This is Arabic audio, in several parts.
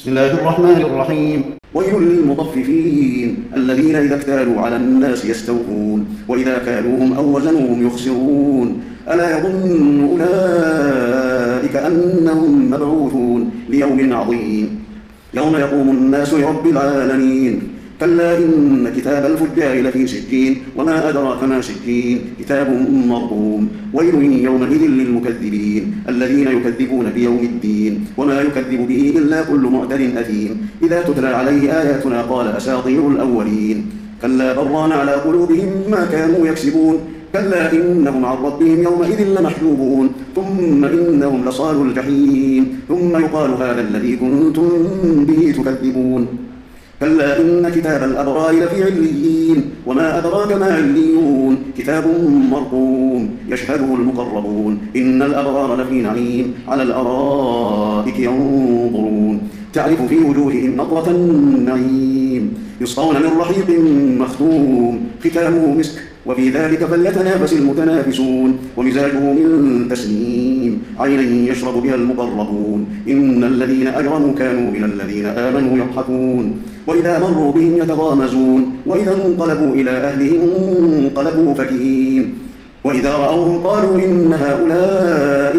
بسم الله الرحمن الرحيم. ويل للمطففين الذين إذا اكتالوا على الناس يستوفون وإذا كالوهم أو وزنوهم يخسرون ألا يظن أولئك أنهم مبعوثون ليوم عظيم يوم يقوم الناس لرب العالمين. كلا إن كتاب الفجار لفي سجين وما أدراك ما سجين كتاب مرقوم. ويل يومئذ للمكذبين الذين يكذبون بيوم الدين وما يكذب به إلا كل معتد أثيم إذا تتلى عليه آياتنا قال أساطير الأولين. كلا بران على قلوبهم ما كانوا يكسبون كلا إنهم عن ربهم يومئذ لمحجوبون ثم إنهم لصالوا الجحيم ثم يقال هذا الذي كنتم به تكذبون. كلا إن كتاب الأبرار لفي عليين وما أدراك ما عليون كتاب مرقوم يشهده المقربون إن الأبرار لفي نعيم على الأرائك ينظرون تعرف في وجوههم نضرة النعيم يسقون من رحيق مختوم ختامه مسك وفي ذلك فليتنافس المتنافسون ومزاجه من تسنيم عينا يشرب بها المقربون إن الذين أجرموا كانوا من الذين آمنوا يضحكون وإذا مروا بهم يتغامزون وإذا انقلبوا إلى أهلهم انقلبوا فكهين وإذا رأوهم قالوا إن هؤلاء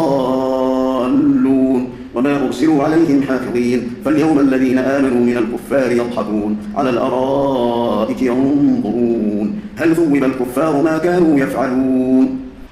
لضالون وما أرسلوا عليهم حافظين فاليوم الذين آمنوا من الكفار يضحكون على الأرائك ينظرون هل ثوب الكفار ما كانوا يفعلون